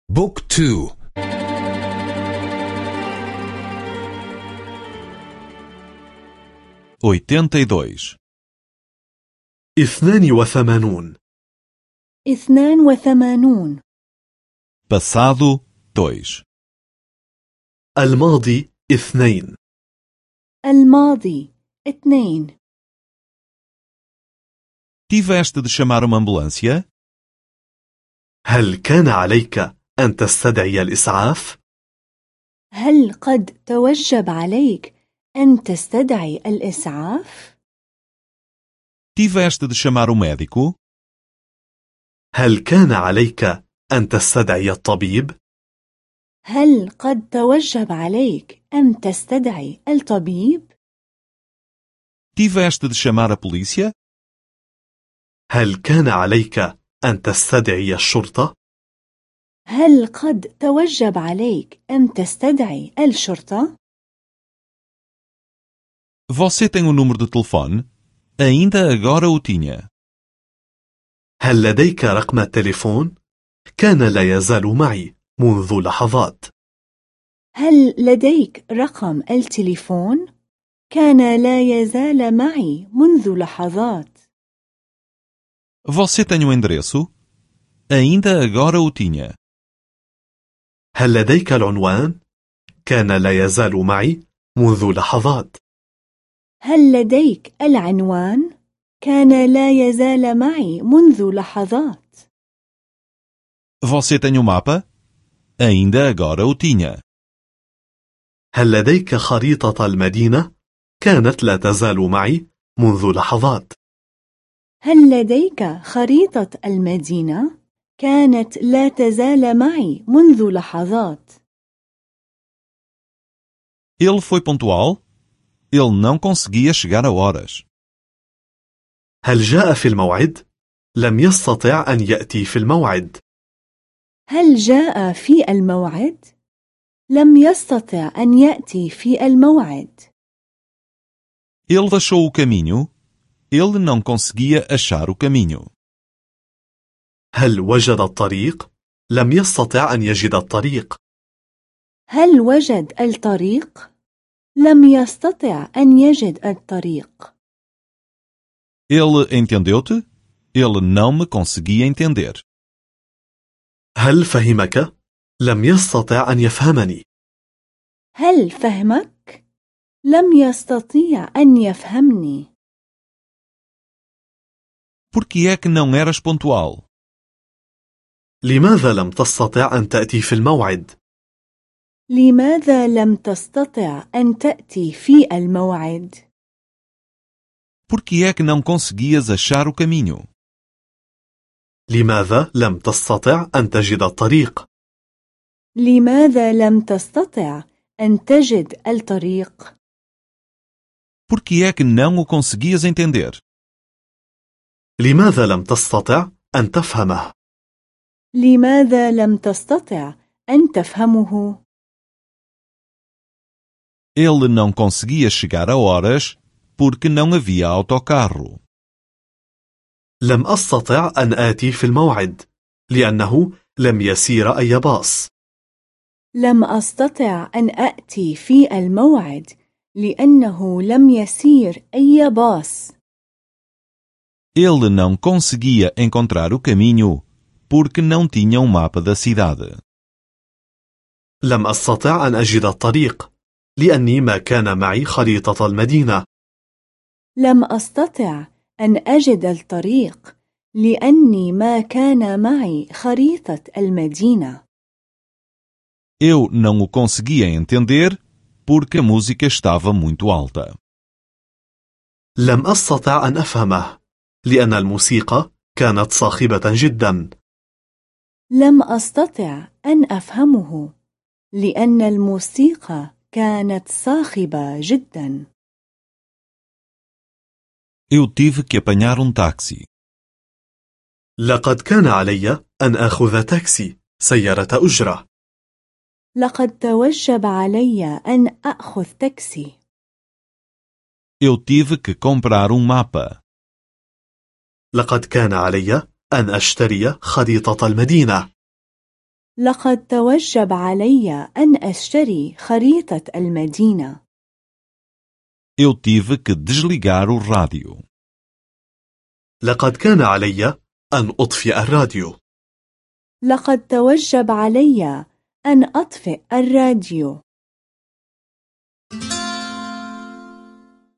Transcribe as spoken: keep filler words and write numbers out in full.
بوك تو. oitenta e dois. اثنان وثمانون. اثنان وثمانون. Passado dois. الماضي اثنين. الماضي اثنين. Tiveste de chamar uma ambulância? هل كان عليك أن تستدعي الإسعاف؟ هل قد توجب عليك أن تستدعي الإسعاف؟ Tiveste de chamar o médico? هل كان عليك أن تستدعي الطبيب؟ هل قد توجب عليك أن تستدعي الطبيب؟ Tiveste de chamar a polícia? هل كان عليك أن تستدعي الشرطة؟ هل قد توجب عليك أن تستدعي الشرطة؟ Você tem o número de telefone? Ainda agora o tinha. هل لديك رقم التليفون؟ كان لا يزال معي منذ لحظات. هل لديك رقم التليفون؟ كان لا يزال معي منذ لحظات. Você tem o endereço? Ainda agora o tinha. هل لديك العنوان؟ كان لا يزال معي منذ لحظات. هل لديك العنوان؟ كان لا يزال معي منذ لحظات. Você tem o mapa? Ainda agora o tinha. هل لديك خريطة المدينة؟ كانت لا تزال معي منذ لحظات. هل لديك خريطة المدينة؟ كانت لا تزال معي منذ لحظات. Ele foi pontual? Ele não conseguia chegar a horas. هل جاء في الموعد؟ لم يستطع أن يأتي في الموعد. هل جاء في الموعد؟ لم يستطع أن يأتي في الموعد. Ele achou o caminho? Ele não conseguia achar o caminho. هل وجد الطريق؟ لم يستطع أن يجد الطريق. هل وجد الطريق؟ لم يستطع أن يجد الطريق. Ele entendeu-te? Ele não me conseguia entender. هل فهمك؟ لم يستطع أن يفهمني. هل فهمك؟ لم يستطيع أن يفهمني. Por que é que não eras pontual? لماذا لم تستطع أن تأتي في الموعد؟ لماذا لم تستطع أن تأتي في الموعد؟ Por que é que não conseguias achar o caminho? لماذا لم تستطع أن تجد الطريق؟ لماذا لم تستطع أن تجد الطريق؟ Por que é que não o conseguias entender? لماذا لم تستطع أن تفهمه؟ لماذا لم تستطع أن تفهمه؟ Ele não conseguia chegar a horas porque não havia autocarro. لم أستطع أن آتي في الموعد لأنه لم يسير أي باص. لم أستطع أن آتي في الموعد لأنه لم يسير أي باص. Ele não conseguia encontrar o caminho porque não tinha um mapa da cidade. لم أستطع أن أجد الطريق لأني ما كان معي خريطة المدينة. لم أستطع أن أجد الطريق لأني ما كان معي خريطة المدينة. Eu não o conseguia entender porque a música estava muito alta. لم أستطع أن أفهمه لأن الموسيقى كانت صاخبة جدا. لم أستطع أن أفهمه لأن الموسيقى كانت صاخبة جدا. Eu tive que apanhar um táxi. لقد كان علي أن أخذ تاكسي سيارة أجرة. لقد توجب علي أن أخذ تاكسي. Eu tive que comprar um mapa. لقد كان علي أن أشتري خريطة المدينة. لقد توجب علي أن أشتري خريطة المدينة. Eu tive que desligar o rádio. لقد كان علي أن أطفئ الراديو. لقد توجب علي أن أطفئ الراديو.